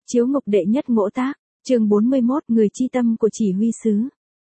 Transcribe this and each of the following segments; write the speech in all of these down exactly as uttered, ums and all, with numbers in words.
Chiếu ngục đệ nhất ngỗ tác, chương bốn mươi mốt, người chi tâm của chỉ huy sứ.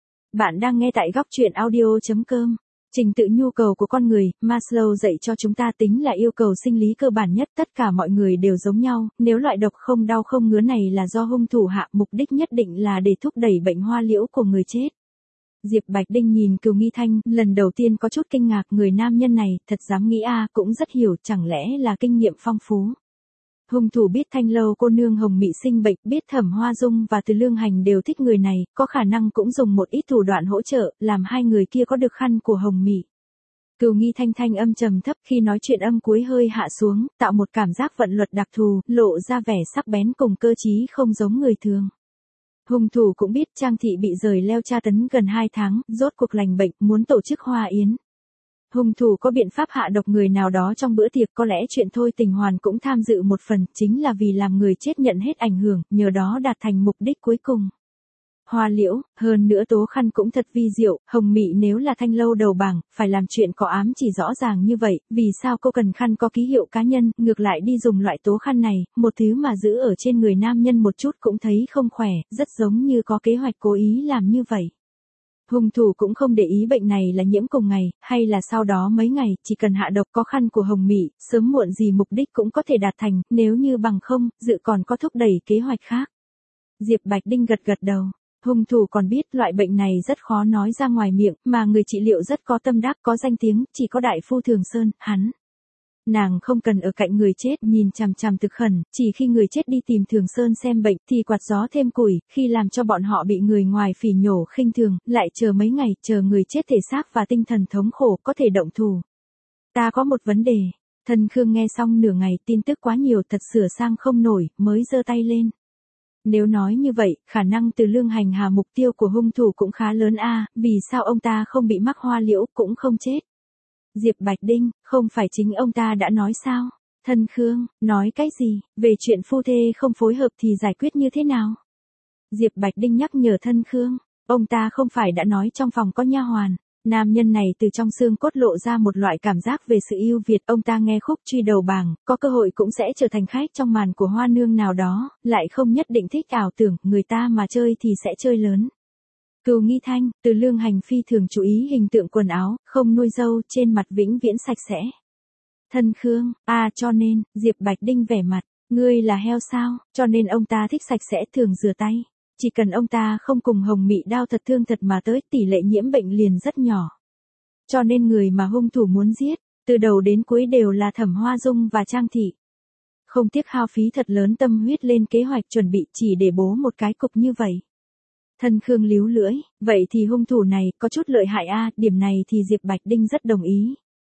Bạn đang nghe tại góc truyện audio chấm com. Trình tự nhu cầu của con người, Maslow dạy cho chúng ta tính là yêu cầu sinh lý cơ bản nhất, tất cả mọi người đều giống nhau, nếu loại độc không đau không ngứa này là do hung thủ hạ, mục đích nhất định là để thúc đẩy bệnh hoa liễu của người chết. Diệp Bạch Đinh nhìn Cừu Nghi Thanh, lần đầu tiên có chút kinh ngạc, người nam nhân này, thật dám nghĩ a, cũng rất hiểu, chẳng lẽ là kinh nghiệm phong phú. Hung thủ biết Thanh Lâu cô nương Hồng Mị sinh bệnh, biết Thẩm Hoa Dung và Từ Lương Hành đều thích người này, có khả năng cũng dùng một ít thủ đoạn hỗ trợ, làm hai người kia có được khăn của Hồng Mị. Cừu Nghi Thanh thanh âm trầm thấp, khi nói chuyện âm cuối hơi hạ xuống, tạo một cảm giác vận luật đặc thù, lộ ra vẻ sắc bén cùng cơ trí không giống người thường. Hung thủ cũng biết Trang Thị bị rời leo tra tấn gần hai tháng, rốt cuộc lành bệnh, muốn tổ chức hoa yến. Hung thủ có biện pháp hạ độc người nào đó trong bữa tiệc, có lẽ chuyện Thôi Tình Hoàn cũng tham dự một phần, chính là vì làm người chết nhận hết ảnh hưởng, nhờ đó đạt thành mục đích cuối cùng. Hoa liễu, hơn nữa tố khăn cũng thật vi diệu, Hồng Mị nếu là Thanh Lâu đầu bảng, phải làm chuyện có ám chỉ rõ ràng như vậy, vì sao cô cần khăn có ký hiệu cá nhân, ngược lại đi dùng loại tố khăn này, một thứ mà giữ ở trên người nam nhân một chút cũng thấy không khỏe, rất giống như có kế hoạch cố ý làm như vậy. Hung thủ cũng không để ý bệnh này là nhiễm cùng ngày, hay là sau đó mấy ngày, chỉ cần hạ độc có khăn của Hồng Mị, sớm muộn gì mục đích cũng có thể đạt thành, nếu như bằng không, dự còn có thúc đẩy kế hoạch khác. Diệp Bạch Đinh gật gật đầu. Hung thủ còn biết loại bệnh này rất khó nói ra ngoài miệng, mà người trị liệu rất có tâm đắc, có danh tiếng, chỉ có đại phu Thường Sơn, hắn. Nàng không cần ở cạnh người chết nhìn chằm chằm thực khẩn, chỉ khi người chết đi tìm Thường Sơn xem bệnh thì quạt gió thêm củi, khi làm cho bọn họ bị người ngoài phỉ nhổ khinh thường, lại chờ mấy ngày, chờ người chết thể xác và tinh thần thống khổ có thể động thủ. Ta có một vấn đề. Thân Khương nghe xong nửa ngày, tin tức quá nhiều thật sửa sang không nổi, mới giơ tay lên. Nếu nói như vậy, khả năng Từ Lương Hành hà mục tiêu của hung thủ cũng khá lớn a, vì sao ông ta không bị mắc hoa liễu cũng không chết? Diệp Bạch Đinh, không phải chính ông ta đã nói sao? Thân Khương, nói cái gì, về chuyện phu thê không phối hợp thì giải quyết như thế nào? Diệp Bạch Đinh nhắc nhở Thân Khương, ông ta không phải đã nói trong phòng có nha hoàn. Nam nhân này từ trong xương cốt lộ ra một loại cảm giác về sự ưu việt, ông ta nghe khúc truy đầu bảng, có cơ hội cũng sẽ trở thành khách trong màn của hoa nương nào đó, lại không nhất định thích ảo tưởng, người ta mà chơi thì sẽ chơi lớn. Cừu Nghi Thanh, Từ Lương Hành phi thường chú ý hình tượng quần áo, không nuôi râu, trên mặt vĩnh viễn sạch sẽ. Thân Khương, à cho nên, Diệp Bạch Đinh vẻ mặt, ngươi là heo sao, cho nên ông ta thích sạch sẽ thường rửa tay. Chỉ cần ông ta không cùng Hồng Mị đao thật thương thật mà tới, tỷ lệ nhiễm bệnh liền rất nhỏ. Cho nên người mà hung thủ muốn giết, từ đầu đến cuối đều là Thẩm Hoa Dung và Trang Thị. Không tiếc hao phí thật lớn tâm huyết lên kế hoạch chuẩn bị chỉ để bố một cái cục như vậy. Thân Khương líu lưỡi, vậy thì hung thủ này có chút lợi hại a, điểm này thì Diệp Bạch Đinh rất đồng ý.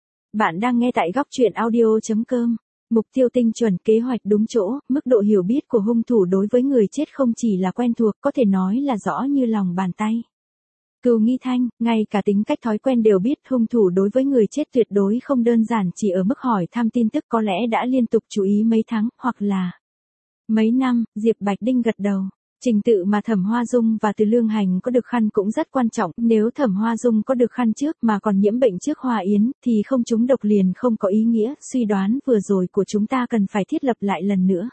Bạn đang nghe tại góc truyện audio chấm com. Mục tiêu tinh chuẩn, kế hoạch đúng chỗ, mức độ hiểu biết của hung thủ đối với người chết không chỉ là quen thuộc, có thể nói là rõ như lòng bàn tay. Cừu Nghi Thanh, ngay cả tính cách thói quen đều biết, hung thủ đối với người chết tuyệt đối không đơn giản chỉ ở mức hỏi thăm tin tức, có lẽ đã liên tục chú ý mấy tháng, hoặc là mấy năm. Diệp Bạch Đinh gật đầu. Trình tự mà Thẩm Hoa Dung và Từ Lương Hành có được khăn cũng rất quan trọng, nếu Thẩm Hoa Dung có được khăn trước mà còn nhiễm bệnh trước hoa yến, thì không trúng độc liền không có ý nghĩa, suy đoán vừa rồi của chúng ta cần phải thiết lập lại lần nữa.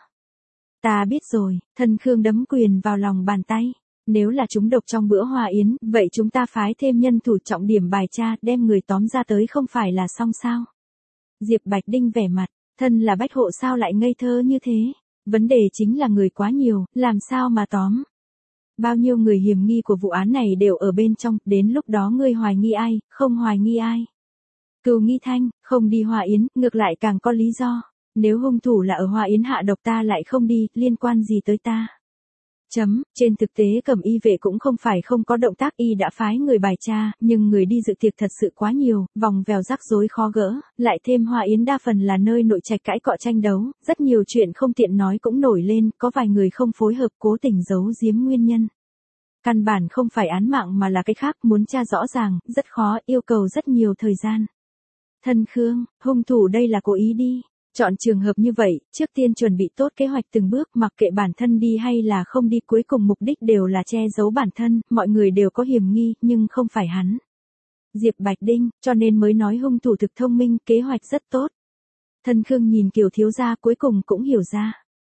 Ta biết rồi, Thân Khương đấm quyền vào lòng bàn tay. Nếu là trúng độc trong bữa hoa yến, vậy chúng ta phái thêm nhân thủ trọng điểm bài tra, đem người tóm ra tới không phải là xong sao? Diệp Bạch Đinh vẻ mặt, thân là bách hộ sao lại ngây thơ như thế? Vấn đề chính là người quá nhiều, làm sao mà tóm? Bao nhiêu người hiểm nghi của vụ án này đều ở bên trong, đến lúc đó ngươi hoài nghi ai, không hoài nghi ai? Cừu Nghi Thanh, không đi hoa yến, ngược lại càng có lý do. Nếu hung thủ là ở hoa yến hạ độc ta lại không đi, liên quan gì tới ta? Chấm, trên thực tế Cẩm Y vệ cũng không phải không có động tác, y đã phái người bài tra, nhưng người đi dự tiệc thật sự quá nhiều, vòng vèo rắc rối khó gỡ, lại thêm hoa yến đa phần là nơi nội trạch cãi cọ tranh đấu, rất nhiều chuyện không tiện nói cũng nổi lên, có vài người không phối hợp cố tình giấu giếm nguyên nhân. Căn bản không phải án mạng mà là cái khác, muốn tra rõ ràng, rất khó, yêu cầu rất nhiều thời gian. Thân Khương, hung thủ đây là cố ý đi. Chọn trường hợp như vậy, trước tiên chuẩn bị tốt kế hoạch từng bước, mặc kệ bản thân đi hay là không đi, cuối cùng mục đích đều là che giấu bản thân, mọi người đều có hiểm nghi, nhưng không phải hắn. Diệp Bạch Đinh, cho nên mới nói hung thủ thực thông minh, kế hoạch rất tốt. Thân Khương nhìn Kiều thiếu gia cuối cùng cũng hiểu ra.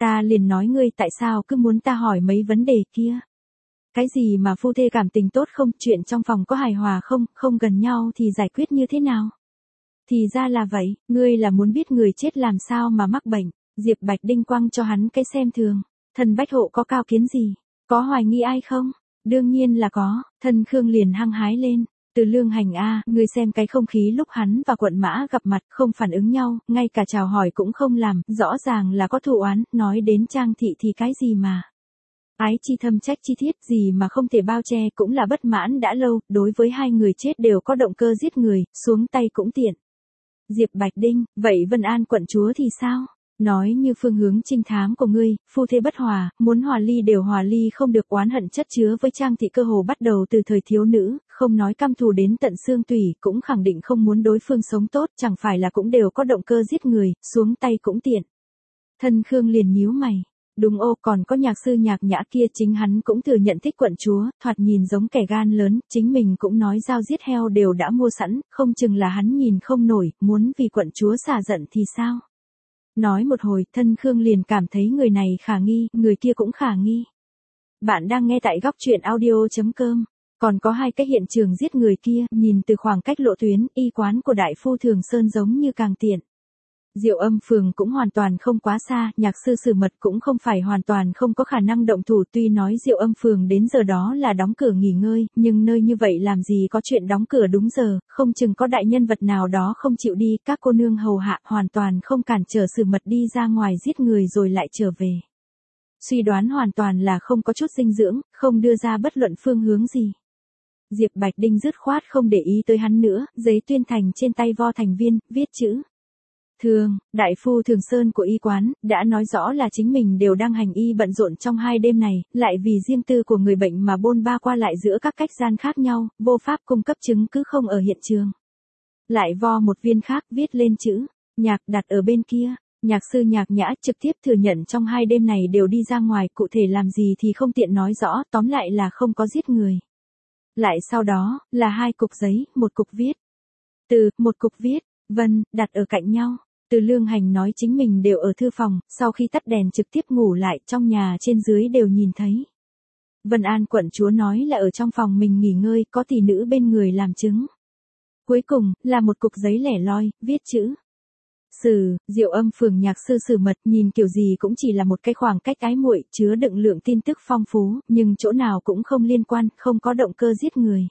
Ta liền nói ngươi tại sao cứ muốn ta hỏi mấy vấn đề kia. Cái gì mà phu thê cảm tình tốt không, chuyện trong phòng có hài hòa không, không gần nhau thì giải quyết như thế nào? Thì ra là vậy, ngươi là muốn biết người chết làm sao mà mắc bệnh. Diệp Bạch Đinh quăng cho hắn cái xem thường. Thần Bách Hộ có cao kiến gì? Có hoài nghi ai không? Đương nhiên là có. Thân Khương liền hăng hái lên. Từ Lương Hành a, ngươi xem cái không khí lúc hắn và Quận Mã gặp mặt, không phản ứng nhau, ngay cả chào hỏi cũng không làm, rõ ràng là có thù oán, nói đến Trang thị thì cái gì mà. Ái chi thâm trách chi thiết, gì mà không thể bao che, cũng là bất mãn đã lâu, đối với hai người chết đều có động cơ giết người, xuống tay cũng tiện. Diệp Bạch Đinh, vậy Vân An quận chúa thì sao? Nói như phương hướng trinh thám của ngươi, phu thê bất hòa, muốn hòa ly đều hòa ly, không được oán hận chất chứa với Trang thị cơ hồ bắt đầu từ thời thiếu nữ, không nói căm thù đến tận xương tủy, cũng khẳng định không muốn đối phương sống tốt, chẳng phải là cũng đều có động cơ giết người, xuống tay cũng tiện. Thân Khương liền nhíu mày. Đúng ô, còn có nhạc sư Nhạc Nhã kia, chính hắn cũng thừa nhận thích quận chúa, thoạt nhìn giống kẻ gan lớn, chính mình cũng nói dao giết heo đều đã mua sẵn, không chừng là hắn nhìn không nổi, muốn vì quận chúa xả giận thì sao? Nói một hồi, Thân Khương liền cảm thấy người này khả nghi, người kia cũng khả nghi. Bạn đang nghe tại góc truyện audio.com. Còn có hai cái hiện trường giết người kia, nhìn từ khoảng cách lộ tuyến, y quán của đại phu Thường Sơn giống như càng tiện. Diệu Âm phường cũng hoàn toàn không quá xa, nhạc sư Sử Mật cũng không phải hoàn toàn không có khả năng động thủ, tuy nói Diệu Âm phường đến giờ đó là đóng cửa nghỉ ngơi, nhưng nơi như vậy làm gì có chuyện đóng cửa đúng giờ, không chừng có đại nhân vật nào đó không chịu đi, các cô nương hầu hạ hoàn toàn không cản trở Sử Mật đi ra ngoài giết người rồi lại trở về. Suy đoán hoàn toàn là không có chút dinh dưỡng, không đưa ra bất luận phương hướng gì. Diệp Bạch Đinh dứt khoát không để ý tới hắn nữa, giấy tuyên thành trên tay vo thành viên, viết chữ. Thường, đại phu Thường Sơn của y quán, đã nói rõ là chính mình đều đang hành y bận rộn trong hai đêm này, lại vì riêng tư của người bệnh mà bôn ba qua lại giữa các cách gian khác nhau, vô pháp cung cấp chứng cứ không ở hiện trường. Lại vo một viên khác viết lên chữ, Nhạc đặt ở bên kia. Nhạc sư Nhạc Nhã trực tiếp thừa nhận trong hai đêm này đều đi ra ngoài, cụ thể làm gì thì không tiện nói rõ, tóm lại là không có giết người. Lại sau đó, là hai cục giấy, một cục viết. Từ, một cục viết, Vân, đặt ở cạnh nhau. Từ Lương Hành nói chính mình đều ở thư phòng, sau khi tắt đèn trực tiếp ngủ lại, trong nhà trên dưới đều nhìn thấy. Vân An quận chúa nói là ở trong phòng mình nghỉ ngơi, có tỷ nữ bên người làm chứng. Cuối cùng, là một cục giấy lẻ loi, viết chữ. Sử, Diệu Âm phường nhạc sư Sử Mật, nhìn kiểu gì cũng chỉ là một cái khoảng cách ái muội, chứa đựng lượng tin tức phong phú, nhưng chỗ nào cũng không liên quan, không có động cơ giết người.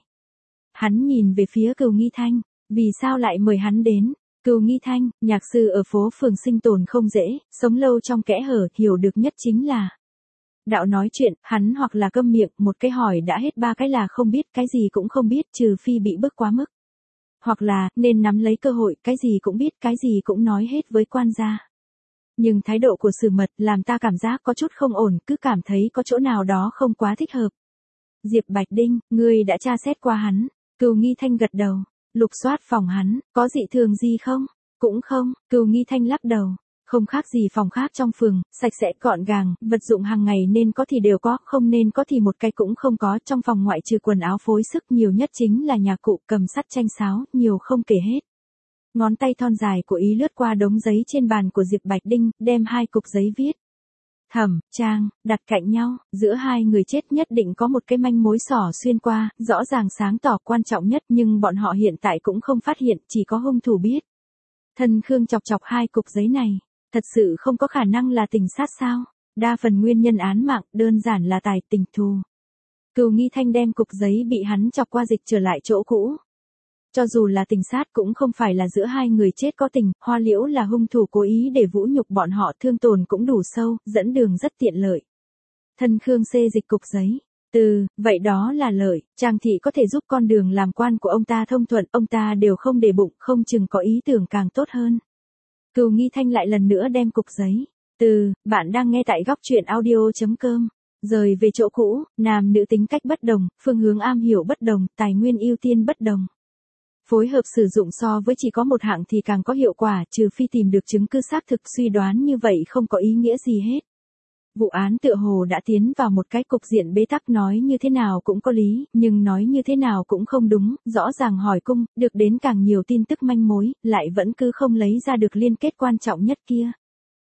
Hắn nhìn về phía Cừu Nghi Thanh, vì sao lại mời hắn đến? Cừu Nghi Thanh, nhạc sư ở phố phường sinh tồn không dễ, sống lâu trong kẽ hở, hiểu được nhất chính là đạo nói chuyện, hắn hoặc là câm miệng, một cái hỏi đã hết, ba cái là không biết, cái gì cũng không biết, trừ phi bị bức quá mức. Hoặc là, nên nắm lấy cơ hội, cái gì cũng biết, cái gì cũng nói hết với quan gia. Nhưng thái độ của Sử Mật làm ta cảm giác có chút không ổn, cứ cảm thấy có chỗ nào đó không quá thích hợp. Diệp Bạch Đinh, ngươi đã tra xét qua hắn. Cừu Nghi Thanh gật đầu. Lục soát phòng hắn, có dị thường gì không? Cũng không, Cừu Nghi Thanh lắc đầu. Không khác gì phòng khác trong phường, sạch sẽ gọn gàng, vật dụng hàng ngày nên có thì đều có, không nên có thì một cái cũng không có. Trong phòng ngoại trừ quần áo phối sức, nhiều nhất chính là nhà cụ, cầm sắt tranh sáo, nhiều không kể hết. Ngón tay thon dài của ý lướt qua đống giấy trên bàn của Diệp Bạch Đinh, đem hai cục giấy viết. Thẩm, Trang, đặt cạnh nhau, giữa hai người chết nhất định có một cái manh mối xỏ xuyên qua, rõ ràng sáng tỏ quan trọng nhất, nhưng bọn họ hiện tại cũng không phát hiện, chỉ có hung thủ biết. Thân Khương chọc chọc hai cục giấy này, thật sự không có khả năng là tình sát sao? Đa phần nguyên nhân án mạng, đơn giản là tài tình thù. Cừu Nghi Thanh đem cục giấy bị hắn chọc qua dịch trở lại chỗ cũ. Cho dù là tình sát cũng không phải là giữa hai người chết có tình, Hoa Liễu là hung thủ cố ý để vũ nhục bọn họ, thương tổn cũng đủ sâu, dẫn đường rất tiện lợi. Thân Khương xê dịch cục giấy. Từ, vậy đó là lợi, Trang thị có thể giúp con đường làm quan của ông ta thông thuận, ông ta đều không để bụng, không chừng có ý tưởng càng tốt hơn. Cừu Nghi Thanh lại lần nữa đem cục giấy. Từ, bạn đang nghe tại góc truyện audio.com. Rời về chỗ cũ, nam nữ tính cách bất đồng, phương hướng am hiểu bất đồng, tài nguyên ưu tiên bất đồng. Phối hợp sử dụng so với chỉ có một hạng thì càng có hiệu quả, trừ phi tìm được chứng cứ xác thực, suy đoán như vậy không có ý nghĩa gì hết. Vụ án tựa hồ đã tiến vào một cái cục diện bế tắc, nói như thế nào cũng có lý, nhưng nói như thế nào cũng không đúng, rõ ràng hỏi cung, được đến càng nhiều tin tức manh mối, lại vẫn cứ không lấy ra được liên kết quan trọng nhất kia.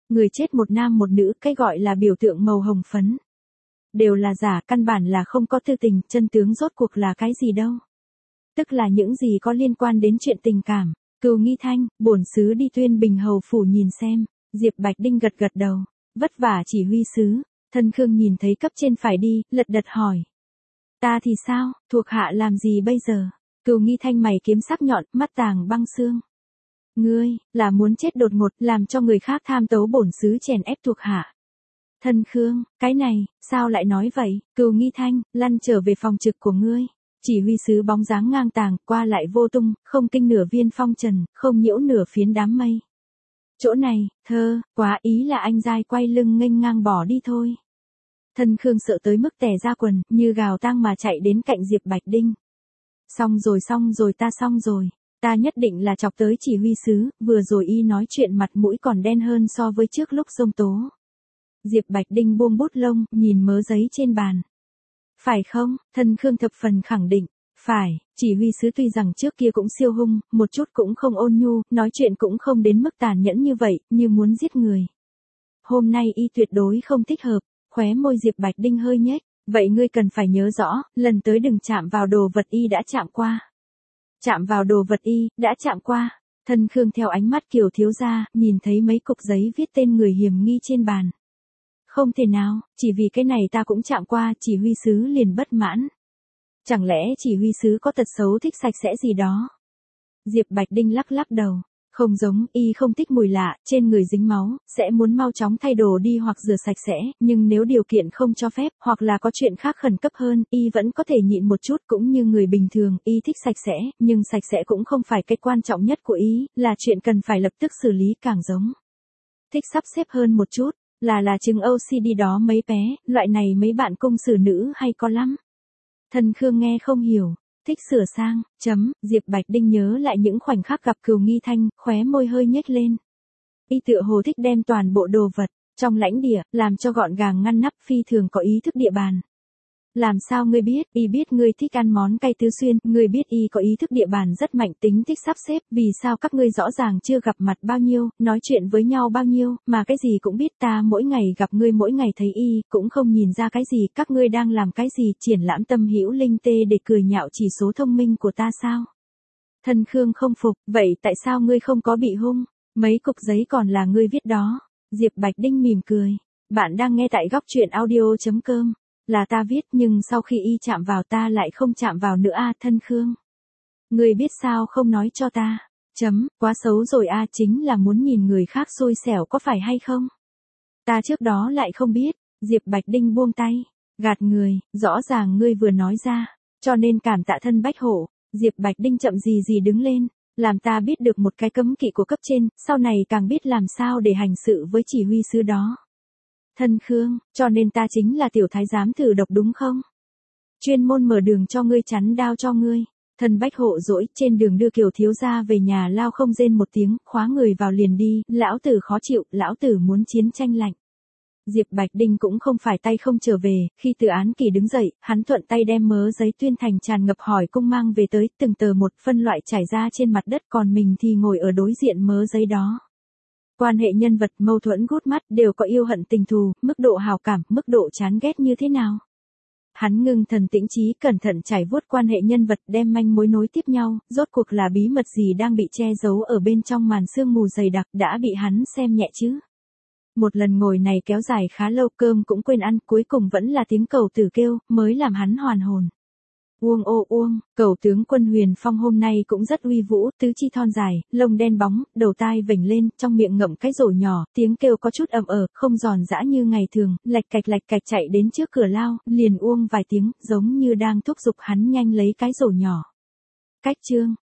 Người chết một nam một nữ, cái gọi là biểu tượng màu hồng phấn. Đều là giả, căn bản là không có tư tình, chân tướng rốt cuộc là cái gì đâu. Tức là những gì có liên quan đến chuyện tình cảm. Cừu Nghi Thanh, bổn sứ đi Tuyên Bình hầu phủ nhìn xem. Diệp Bạch Đinh gật gật đầu. Vất vả chỉ huy sứ. Thân Khương nhìn thấy cấp trên phải đi, lật đật hỏi. Ta thì sao, thuộc hạ làm gì bây giờ? Cừu Nghi Thanh mày kiếm sắc nhọn, mắt tàng băng xương. Ngươi, là muốn chết đột ngột, làm cho người khác tham tấu bổn sứ chèn ép thuộc hạ. Thân Khương, cái này, sao lại nói vậy? Cừu Nghi Thanh, lăn trở về phòng trực của ngươi. Chỉ huy sứ bóng dáng ngang tàng, qua lại vô tung, không kinh nửa viên phong trần, không nhiễu nửa phiến đám mây. Chỗ này, thơ, quá ý là anh giai quay lưng nghênh ngang bỏ đi thôi. Thân Khương sợ tới mức tè ra quần, như gào tang mà chạy đến cạnh Diệp Bạch Đinh. Xong rồi xong rồi ta xong rồi. Ta nhất định là chọc tới chỉ huy sứ, vừa rồi y nói chuyện mặt mũi còn đen hơn so với trước lúc xông tố. Diệp Bạch Đinh buông bút lông, nhìn mớ giấy trên bàn. Phải không? Thân Khương thập phần khẳng định. Phải, chỉ huy sứ tuy rằng trước kia cũng siêu hung, một chút cũng không ôn nhu, nói chuyện cũng không đến mức tàn nhẫn như vậy, như muốn giết người. Hôm nay y tuyệt đối không thích hợp, khóe môi Diệp Bạch Đinh hơi nhếch. Vậy ngươi cần phải nhớ rõ, lần tới đừng chạm vào đồ vật y đã chạm qua. Chạm vào đồ vật y, đã chạm qua. Thân Khương theo ánh mắt Kiều thiếu gia, nhìn thấy mấy cục giấy viết tên người hiểm nghi trên bàn. Không thể nào, chỉ vì cái này ta cũng chạm qua, chỉ huy sứ liền bất mãn. Chẳng lẽ chỉ huy sứ có tật xấu thích sạch sẽ gì đó? Diệp Bạch Đinh lắc lắc đầu. Không giống, y không thích mùi lạ, trên người dính máu, sẽ muốn mau chóng thay đồ đi hoặc rửa sạch sẽ, nhưng nếu điều kiện không cho phép, hoặc là có chuyện khác khẩn cấp hơn, y vẫn có thể nhịn một chút cũng như người bình thường, y thích sạch sẽ, nhưng sạch sẽ cũng không phải cái quan trọng nhất của y, là chuyện cần phải lập tức xử lý càng giống. Thích sắp xếp hơn một chút, là là chứng ô xê đê đó mấy bé, loại này mấy bạn công sử nữ hay có lắm. Thân Khương nghe không hiểu. Thích sửa sang, chấm, Diệp Bạch Đinh nhớ lại những khoảnh khắc gặp Cừu Nghi Thanh, khóe môi hơi nhếch lên. Y tựa hồ thích đem toàn bộ đồ vật, trong lãnh địa, làm cho gọn gàng ngăn nắp, phi thường có ý thức địa bàn. Làm sao ngươi biết, y biết ngươi thích ăn món cay tứ xuyên, ngươi biết y có ý thức địa bàn rất mạnh, tính thích sắp xếp, vì sao các ngươi rõ ràng chưa gặp mặt bao nhiêu, nói chuyện với nhau bao nhiêu, mà cái gì cũng biết, ta mỗi ngày gặp ngươi mỗi ngày thấy y, cũng không nhìn ra cái gì, các ngươi đang làm cái gì, triển lãm tâm hữu linh tê để cười nhạo chỉ số thông minh của ta sao? Thân Khương không phục, vậy tại sao ngươi không có bị hung? Mấy cục giấy còn là ngươi viết đó. Diệp Bạch Đinh mỉm cười. Bạn đang nghe tại góc truyện audio chấm com. Là ta viết nhưng sau khi y chạm vào ta lại không chạm vào nữa a Thân Khương. Ngươi biết sao không nói cho ta. Chấm, quá xấu rồi a chính là muốn nhìn người khác xui xẻo có phải hay không? Ta trước đó lại không biết. Diệp Bạch Đinh buông tay. Gạt người, rõ ràng ngươi vừa nói ra. Cho nên cảm tạ thân Bách Hổ. Diệp Bạch Đinh chậm gì gì đứng lên. Làm ta biết được một cái cấm kỵ của cấp trên, sau này càng biết làm sao để hành sự với chỉ huy sứ đó. Thân Khương, cho nên ta chính là tiểu thái giám thử độc đúng không? Chuyên môn mở đường cho ngươi chắn đao cho ngươi. Thân Bách Hộ dỗi, trên đường đưa Kiều thiếu gia về nhà lao không rên một tiếng, khóa người vào liền đi, lão tử khó chịu, lão tử muốn chiến tranh lạnh. Diệp Bạch Đinh cũng không phải tay không trở về, khi Từ Án Kỳ đứng dậy, hắn thuận tay đem mớ giấy tuyên thành tràn ngập hỏi cung mang về tới, từng tờ một phân loại trải ra trên mặt đất, còn mình thì ngồi ở đối diện mớ giấy đó. Quan hệ nhân vật, mâu thuẫn gút mắt, đều có yêu hận tình thù, mức độ hào cảm, mức độ chán ghét như thế nào. Hắn ngưng thần tĩnh trí, cẩn thận trải vuốt quan hệ nhân vật, đem manh mối nối tiếp nhau, rốt cuộc là bí mật gì đang bị che giấu ở bên trong màn sương mù dày đặc, đã bị hắn xem nhẹ chứ. Một lần ngồi này kéo dài khá lâu, cơm cũng quên ăn, cuối cùng vẫn là tiếng cẩu tử kêu, mới làm hắn hoàn hồn. Uông ô uông, cẩu tướng Quân Huyền Phong hôm nay cũng rất uy vũ, tứ chi thon dài, lông đen bóng, đầu tai vểnh lên, trong miệng ngậm cái rổ nhỏ, tiếng kêu có chút ầm ờ, không giòn giã như ngày thường, lạch cạch lạch cạch chạy đến trước cửa lao, liền uông vài tiếng, giống như đang thúc giục hắn nhanh lấy cái rổ nhỏ. Cách chương